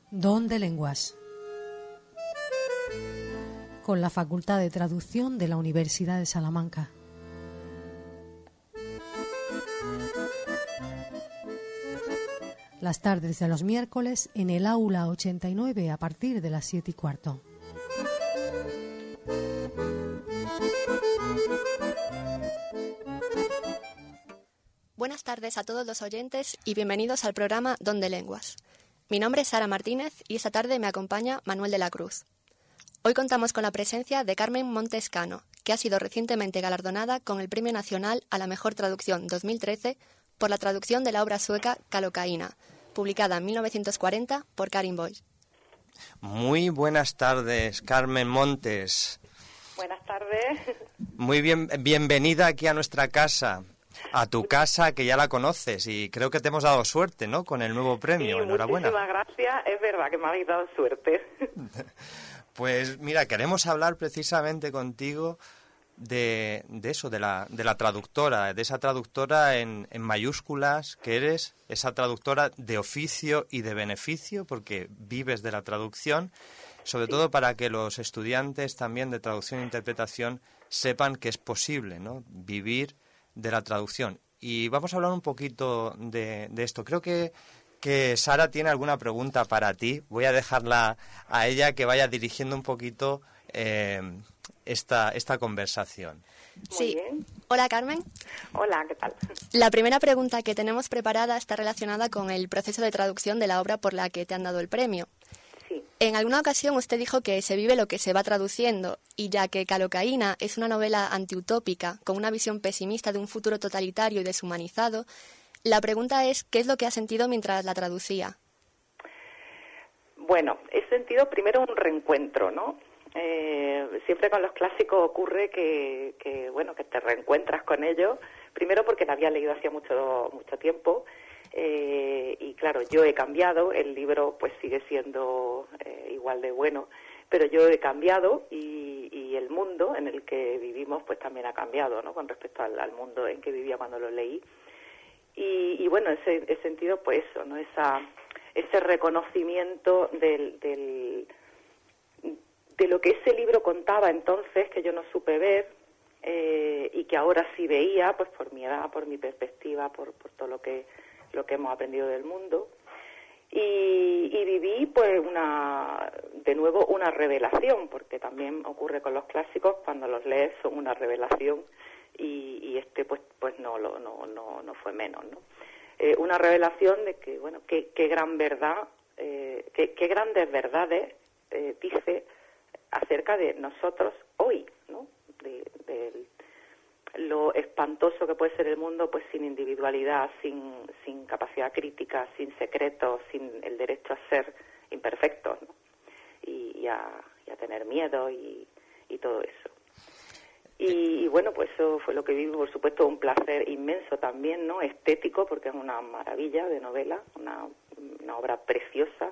Don de Lenguas, con la Facultad de Traducción de la Universidad de Salamanca. Las tardes de los miércoles en el aula 89 a partir de las 7:15. Buenas tardes a todos los oyentes y bienvenidos al programa Don de Lenguas. Mi nombre es Sara Martínez y esta tarde me acompaña Manuel de la Cruz. Hoy contamos con la presencia de Carmen Montes Cano, que ha sido recientemente galardonada con el Premio Nacional a la Mejor Traducción 2013 por la traducción de la obra sueca Kallocaina, publicada en 1940 por Karin Boye. Muy buenas tardes, Carmen Montes. Buenas tardes. Muy bienvenida aquí a nuestra casa. A tu casa, que ya la conoces, y creo que te hemos dado suerte, ¿no?, con el nuevo premio. Sí, enhorabuena. Muchísimas gracias, es verdad que me habéis dado suerte. Pues mira, queremos hablar precisamente contigo de eso, de la traductora, de esa traductora en mayúsculas que eres, esa traductora de oficio y de beneficio, porque vives de la traducción, sobre todo para que los estudiantes también de traducción e interpretación sepan que es posible, ¿no?, vivir de la traducción. Y vamos a hablar un poquito de esto. Creo que Sara tiene alguna pregunta para ti. Voy a dejarla a ella que vaya dirigiendo un poquito esta conversación. Sí. Muy bien. Hola, Carmen. Hola, ¿qué tal? La primera pregunta que tenemos preparada está relacionada con el proceso de traducción de la obra por la que te han dado el premio. Sí. En alguna ocasión usted dijo que se vive lo que se va traduciendo, y ya que Kallocaina es una novela antiutópica con una visión pesimista de un futuro totalitario y deshumanizado, la pregunta es ¿qué es lo que ha sentido mientras la traducía? Bueno, he sentido primero un reencuentro, ¿no? Siempre con los clásicos ocurre que te reencuentras con ellos, primero porque la había leído hacía mucho tiempo. Y claro, yo he cambiado, el libro pues sigue siendo igual de bueno, pero yo he cambiado y el mundo en el que vivimos pues también ha cambiado, ¿no?, con respecto al mundo en que vivía cuando lo leí. Y bueno, he sentido pues eso, ¿no?, ese reconocimiento de lo que ese libro contaba entonces, que yo no supe ver, y que ahora sí veía, pues por mi edad, por mi perspectiva, por todo lo que hemos aprendido del mundo, y viví pues de nuevo una revelación, porque también ocurre con los clásicos, cuando los lees son una revelación, y este pues no fue menos, ¿no? Una revelación de que bueno, qué gran verdad, qué grandes verdades dice acerca de nosotros hoy, ¿no?, de lo espantoso que puede ser el mundo pues sin individualidad, sin capacidad crítica, sin secretos, sin el derecho a ser imperfectos, ¿no?, y a tener miedo y todo eso. Y bueno, pues eso fue lo que viví, por supuesto, un placer inmenso también, ¿no?, estético, porque es una maravilla de novela, una obra preciosa,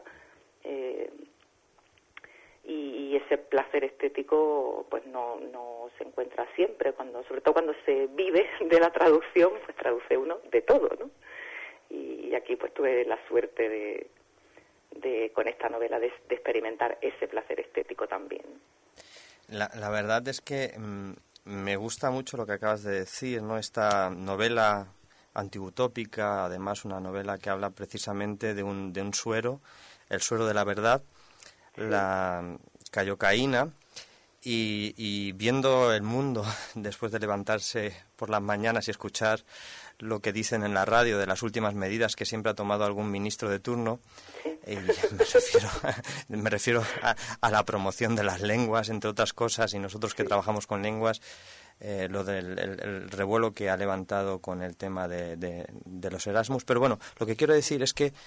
y ese placer estético pues no se encuentra siempre, sobre todo cuando se vive de la traducción, pues traduce uno de todo, ¿no? Y aquí pues tuve la suerte de con esta novela de experimentar ese placer estético también. La verdad es que me gusta mucho lo que acabas de decir, ¿no?, esta novela antiutópica, además una novela que habla precisamente de un suero, el suero de la verdad, la Kallocaina, y viendo el mundo después de levantarse por las mañanas y escuchar lo que dicen en la radio de las últimas medidas que siempre ha tomado algún ministro de turno, y me refiero a la promoción de las lenguas, entre otras cosas, y nosotros que trabajamos con lenguas, lo del el revuelo que ha levantado con el tema de los Erasmus. Pero bueno, lo que quiero decir es que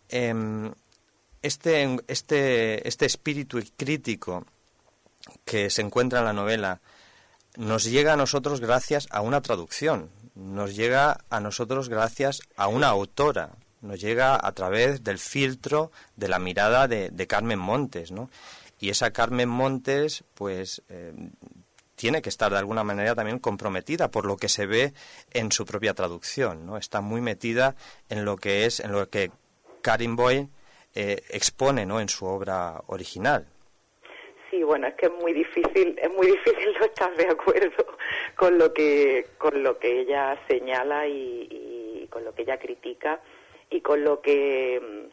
este espíritu crítico que se encuentra en la novela nos llega a nosotros gracias a una traducción, nos llega a nosotros gracias a una autora, nos llega a través del filtro de la mirada de Carmen Montes, ¿no? Y esa Carmen Montes, pues, tiene que estar de alguna manera también comprometida por lo que se ve en su propia traducción, ¿no? Está muy metida en lo que Karin Boye expone, ¿no?, en su obra original. Sí, bueno, es que es muy difícil no estar de acuerdo con lo que ella señala y con lo que ella critica y con lo que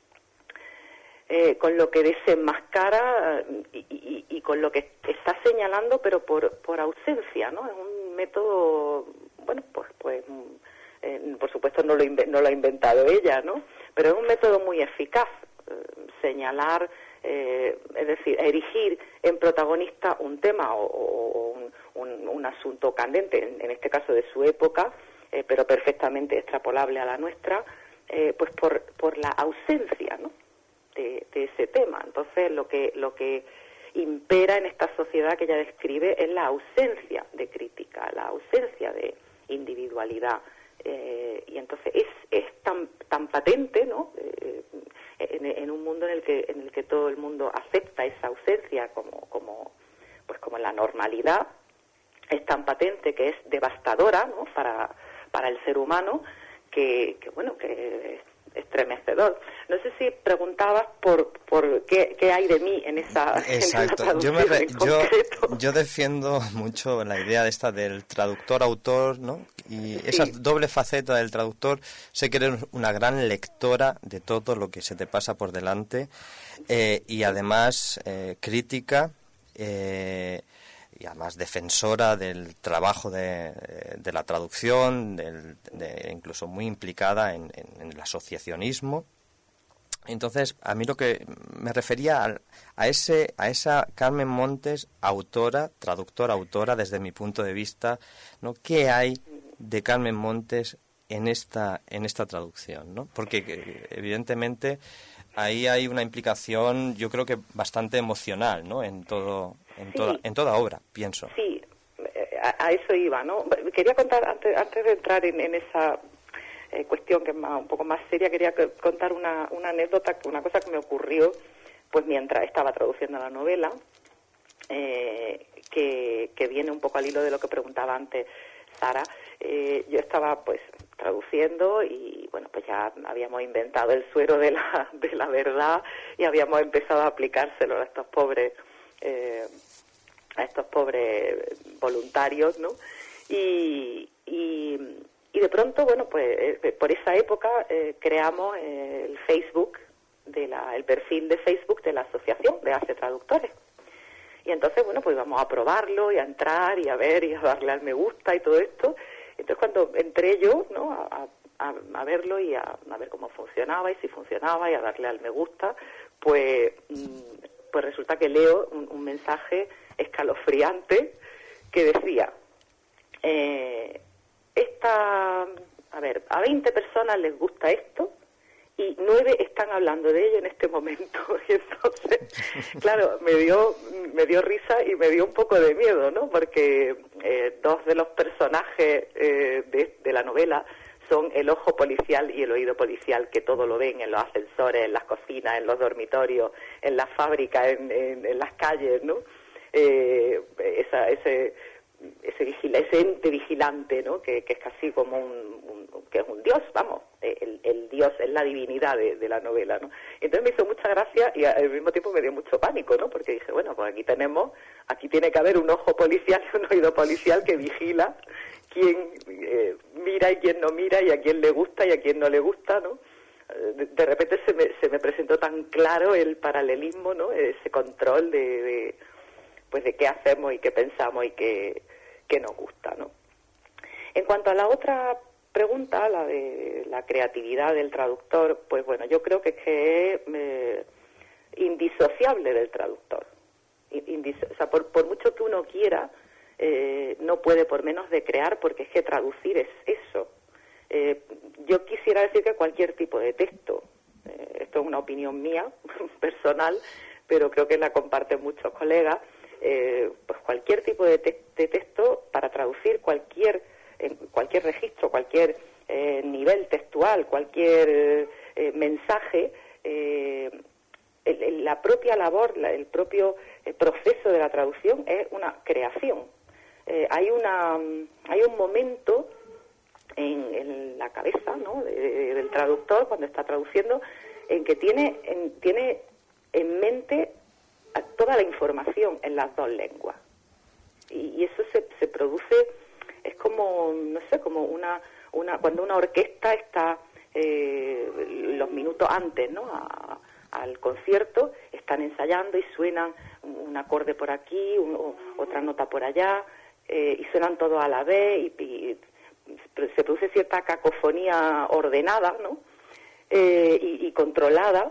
desenmascara y con lo que está señalando, pero por ausencia, ¿no? Es un método, bueno, pues por supuesto no lo ha inventado ella, ¿no? Pero es un método muy eficaz, señalar, es decir, erigir en protagonista un tema o un asunto candente, en este caso de su época, pero perfectamente extrapolable a la nuestra, pues por la ausencia, ¿no?, de ese tema. Entonces lo que impera en esta sociedad que ella describe es la ausencia de crítica, la ausencia de individualidad, y entonces es tan patente, ¿no?, en un mundo en el que todo el mundo acepta esa ausencia como la normalidad. Es tan patente que es devastadora, ¿no?, para el ser humano, que es estremecedor. No sé si preguntabas por qué hay de mí en esa traducción. Yo defiendo mucho la idea esta del traductor-autor, ¿no? Y esa doble faceta del traductor. Sé que eres una gran lectora de todo lo que se te pasa por delante, y además crítica, y además defensora del trabajo de la traducción, incluso muy implicada en el asociacionismo. Entonces, a mí lo que me refería a esa Carmen Montes, autora, desde mi punto de vista, ¿no? ¿Qué hay de Carmen Montes en esta traducción, ¿no? Porque evidentemente ahí hay una implicación, yo creo que bastante emocional, ¿no?, en toda obra, pienso. Sí, a eso iba, ¿no? Quería contar, antes de entrar en esa cuestión que es un poco más seria, quería contar una anécdota, una cosa que me ocurrió pues mientras estaba traduciendo la novela, que viene un poco al hilo de lo que preguntaba antes Sara. Yo estaba pues traduciendo y bueno, pues ya habíamos inventado el suero de la verdad y habíamos empezado a aplicárselo a estos pobres voluntarios, ¿no? Y de pronto, bueno, pues por esa época creamos el Facebook, el perfil de Facebook de la Asociación de Hace Traductores. Y entonces, bueno, pues íbamos a probarlo y a entrar y a ver y a darle al me gusta y todo esto. Entonces cuando entré yo, ¿no?, a verlo y a ver cómo funcionaba y si funcionaba y a darle al me gusta, pues resulta que leo un mensaje escalofriante que decía, a 20 personas les gusta esto y 9 están hablando de ello en este momento. Y entonces, claro, me dio risa y me dio un poco de miedo, ¿no? Porque 2 de los personajes de la novela son el ojo policial y el oído policial, que todo lo ven en los ascensores, en las cocinas, en los dormitorios, en las fábricas, en las calles, ¿no? Ese ente vigilante, ¿no?, que es casi como que es un dios, vamos, el dios es la divinidad de la novela, ¿no? Entonces me hizo mucha gracia y al mismo tiempo me dio mucho pánico, ¿no? Porque dije, bueno, pues aquí tiene que haber un ojo policial y un oído policial que vigila quién mira y quién no mira, y a quién le gusta y a quién no le gusta, ¿no? De repente se me presentó tan claro el paralelismo, ¿no?, ese control de qué hacemos y qué pensamos y qué nos gusta, ¿no? En cuanto a la otra pregunta, la de la creatividad del traductor, pues bueno, yo creo que es indisociable del traductor. O sea, por mucho que uno quiera, no puede por menos de crear, porque es que traducir es eso. Yo quisiera decir que cualquier tipo de texto, esto es una opinión mía, personal, pero creo que la comparten muchos colegas, pues cualquier tipo de texto, para traducir cualquier registro, cualquier nivel textual, cualquier mensaje, la propia labor, el propio proceso de la traducción es una creación. Hay un momento en la cabeza, ¿no?, del traductor cuando está traduciendo, en que tiene en mente toda la información en las dos lenguas. Y eso se produce, es como, no sé, como cuando una orquesta está los minutos antes, ¿no?, al concierto, están ensayando y suenan un acorde por aquí, otra nota por allá, y suenan todos a la vez, y se produce cierta cacofonía ordenada, ¿no?, y controlada.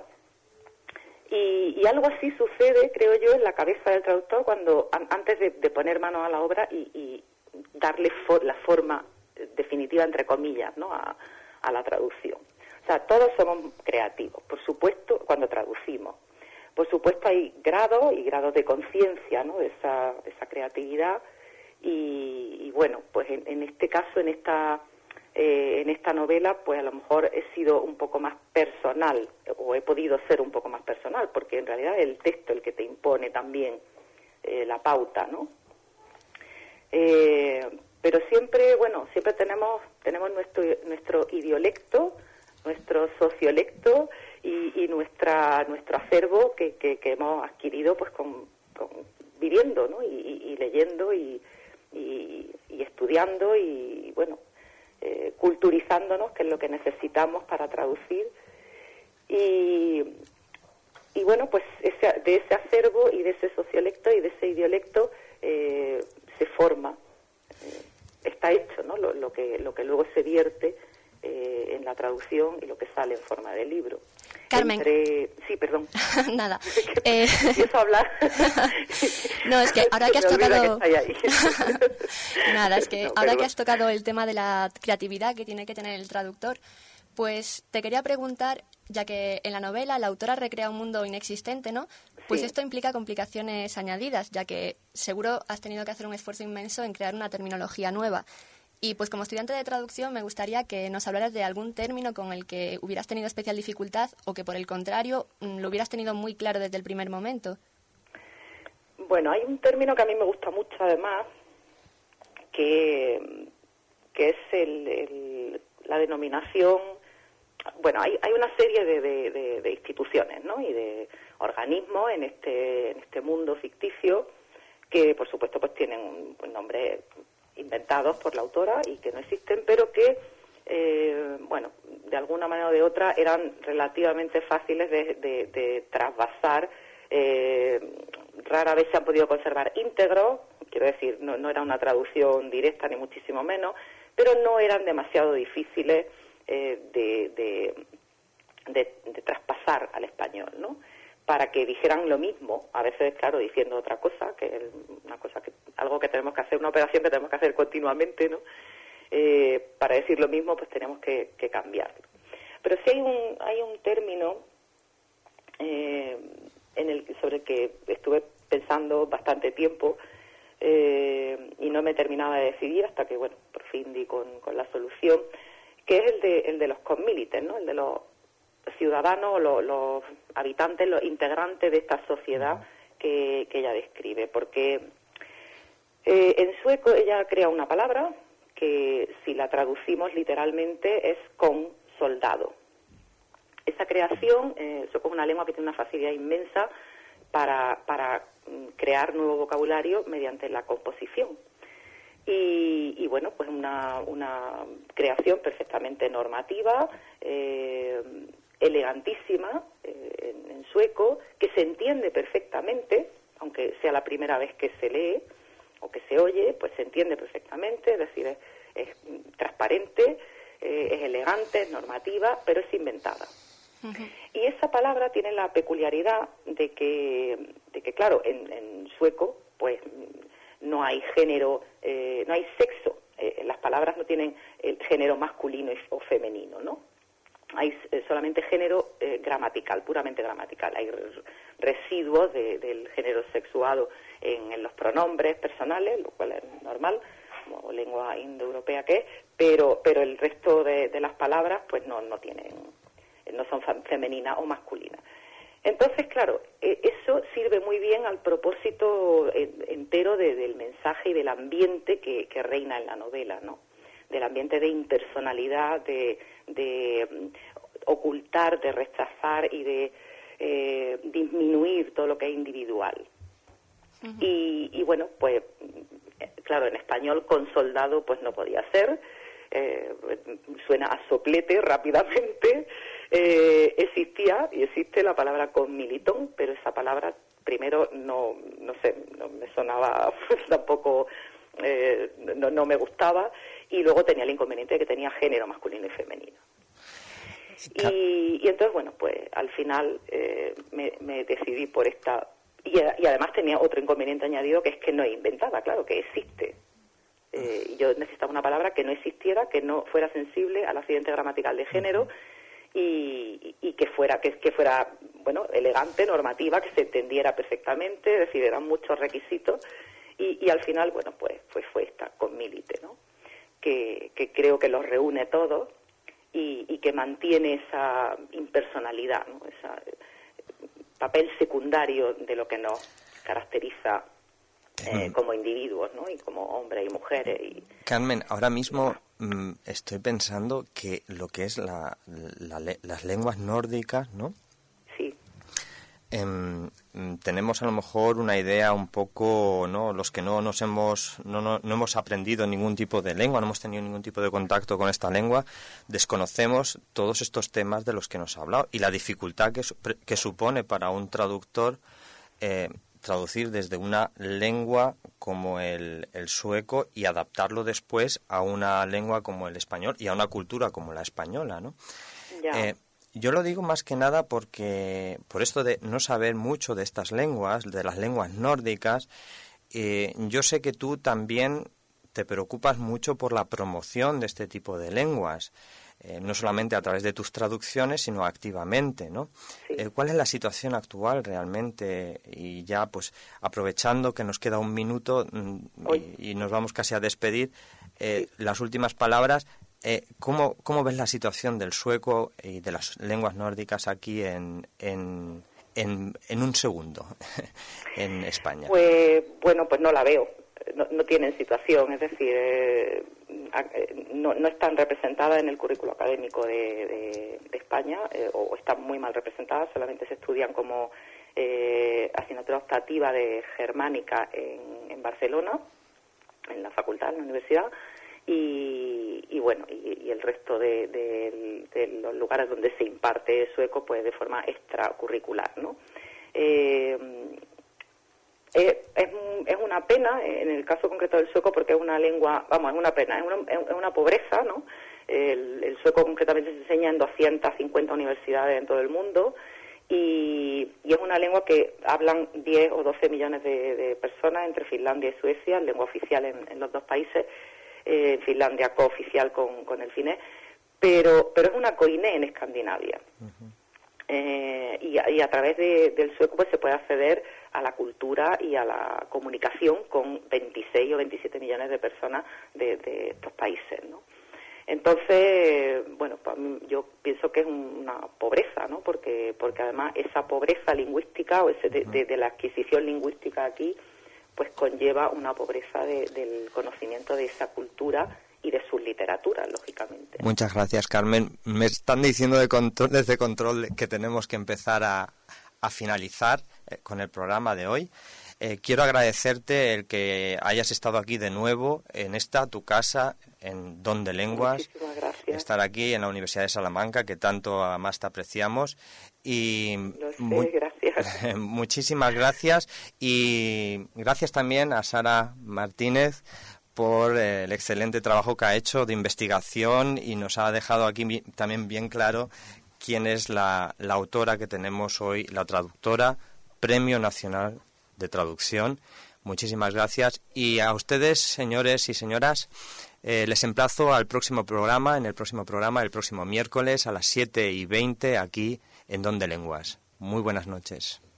Y algo así sucede, creo yo, en la cabeza del traductor cuando antes de poner manos a la obra y darle la forma definitiva, entre comillas, ¿no?, a la traducción. O sea, todos somos creativos, por supuesto, cuando traducimos. Por supuesto hay grados y grados de conciencia, ¿no?, de esa creatividad. Y bueno, pues en este caso, en esta novela, pues a lo mejor he sido un poco más personal, o he podido ser un poco más personal, porque en realidad es el texto el que te impone también la pauta, ¿no? Pero siempre, bueno, siempre tenemos nuestro idiolecto, nuestro sociolecto y nuestro acervo que hemos adquirido pues con viviendo, ¿no?, y leyendo y estudiando y bueno, culturizándonos, que es lo que necesitamos para traducir. Y bueno, pues de ese acervo y de ese sociolecto y de ese idiolecto se forma, está hecho, ¿no?, lo que luego se vierte en la traducción y lo que sale en forma de libro. Carmen. Sí, perdón. Nada. Empiezo a hablar. No, es que ahora que has tocado... Nada, es que ahora perdón. Que has tocado el tema de la creatividad que tiene que tener el traductor, pues te quería preguntar, ya que en la novela la autora recrea un mundo inexistente, ¿no? Pues Sí. esto implica complicaciones añadidas, ya que seguro has tenido que hacer un esfuerzo inmenso en crear una terminología nueva. Y pues como estudiante de traducción me gustaría que nos hablaras de algún término con el que hubieras tenido especial dificultad o que por el contrario lo hubieras tenido muy claro desde el primer momento. Bueno, hay un término que a mí me gusta mucho además, que es la denominación. Bueno, hay una serie de instituciones, ¿no?, y de organismos en este mundo ficticio que por supuesto pues tienen un nombre inventados por la autora y que no existen, pero que, bueno, de alguna manera o de otra eran relativamente fáciles de trasvasar. Rara vez se han podido conservar íntegros, quiero decir, no era una traducción directa ni muchísimo menos, pero no eran demasiado difíciles de traspasar al español, ¿no?, para que dijeran lo mismo, a veces, claro, diciendo otra cosa, que es algo que tenemos que hacer, una operación que tenemos que hacer continuamente, ¿no? Para decir lo mismo, pues tenemos que cambiarlo. Pero sí hay un término sobre el que estuve pensando bastante tiempo y no me terminaba de decidir hasta que, bueno, por fin di con la solución, que es el de los comilites, ¿no?, el de los ciudadanos, los habitantes, los integrantes de esta sociedad que ella describe, porque en sueco ella crea una palabra que si la traducimos literalmente es con soldado. Esa creación, sueco es una lengua que tiene una facilidad inmensa para crear nuevo vocabulario mediante la composición. Y bueno, pues una creación perfectamente normativa, elegantísima en sueco, que se entiende perfectamente, aunque sea la primera vez que se lee o que se oye, pues se entiende perfectamente, es decir, es transparente, es elegante, es normativa, pero es inventada. Uh-huh. Y esa palabra tiene la peculiaridad de que claro, en sueco, pues no hay género, no hay sexo, las palabras no tienen el género masculino o femenino, ¿no? Hay solamente género gramatical, puramente gramatical. Hay residuos del género sexuado en los pronombres personales, lo cual es normal, como lengua indoeuropea que es, pero el resto de las palabras pues no son femeninas o masculinas. Entonces, claro, eso sirve muy bien al propósito entero del mensaje y del ambiente que reina en la novela, ¿no? del ambiente de impersonalidad, de ocultar, de rechazar y de disminuir todo lo que es individual. Uh-huh. Y bueno, pues claro, en español con soldado pues no podía ser, suena a soplete rápidamente. Existía y existe la palabra con militón, pero esa palabra primero no me sonaba tampoco, no me gustaba, y luego tenía el inconveniente de que tenía género masculino y femenino. Y entonces, bueno, pues al final me decidí por esta, y además tenía otro inconveniente añadido, que es que no es inventada, claro, que existe. Yo necesitaba una palabra que no existiera, que no fuera sensible al accidente gramatical de género, y que fuera bueno, elegante, normativa, que se entendiera perfectamente, es decir, eran muchos requisitos, y al final, bueno, pues fue esta, con Milite, ¿no? Que creo que los reúne todos y que mantiene esa impersonalidad, ¿no? Ese papel secundario de lo que nos caracteriza como individuos, ¿no? Y como hombres y mujeres. Carmen, ahora mismo estoy pensando que lo que es las lenguas nórdicas, ¿no? Sí. Tenemos a lo mejor una idea un poco, ¿no? Los que no hemos aprendido ningún tipo de lengua, no hemos tenido ningún tipo de contacto con esta lengua, desconocemos todos estos temas de los que nos ha hablado y la dificultad que supone para un traductor traducir desde una lengua como el sueco y adaptarlo después a una lengua como el español y a una cultura como la española, ¿no? Ya. Yo lo digo más que nada porque, por esto de no saber mucho de estas lenguas, de las lenguas nórdicas, yo sé que tú también te preocupas mucho por la promoción de este tipo de lenguas, no solamente a través de tus traducciones, sino activamente, ¿no? Sí. ¿Cuál es la situación actual realmente? Y ya, pues, aprovechando que nos queda un minuto y nos vamos casi a despedir, las últimas palabras. ¿Cómo ves la situación del sueco y de las lenguas nórdicas aquí en un segundo en España? Pues bueno, pues no la veo. No tienen situación, es decir, no están representadas en el currículo académico de España, o están muy mal representadas, solamente se estudian como asignatura optativa de germánica en Barcelona, en la facultad, en la universidad. Y bueno, y el resto de los lugares donde se imparte sueco, pues de forma extracurricular, ¿no? Es una pena en el caso concreto del sueco, porque es una lengua, es una pena, es una pobreza, ¿no? El sueco concretamente se enseña en 250 universidades en todo el mundo, y es una lengua que hablan 10 o 12 millones de personas entre Finlandia y Suecia, lengua oficial en los dos países. Finlandia cooficial con el finés, pero es una coiné en Escandinavia. Uh-huh. Y a través del sueco pues se puede acceder a la cultura y a la comunicación con 26 o 27 millones de personas de estos países, ¿no? Entonces, bueno, yo pienso que es una pobreza, ¿no? Porque además esa pobreza lingüística o de la adquisición lingüística aquí pues conlleva una pobreza del conocimiento de esa cultura y de sus literaturas, lógicamente. Muchas gracias, Carmen. Me están diciendo desde Control que tenemos que empezar a finalizar con el programa de hoy. Quiero agradecerte el que hayas estado aquí de nuevo en tu casa, en Don de Lenguas. Muchísimas gracias. Estar aquí en la Universidad de Salamanca, que tanto más te apreciamos. Y gracias. Muchísimas gracias. Y gracias también a Sara Martínez por el excelente trabajo que ha hecho de investigación, y nos ha dejado aquí también bien claro quién es la autora que tenemos hoy, la traductora, Premio Nacional de Traducción. Muchísimas gracias. Y a ustedes, señores y señoras, les emplazo al próximo programa, el próximo miércoles a las 7:20 aquí en Don de Lenguas. Muy buenas noches.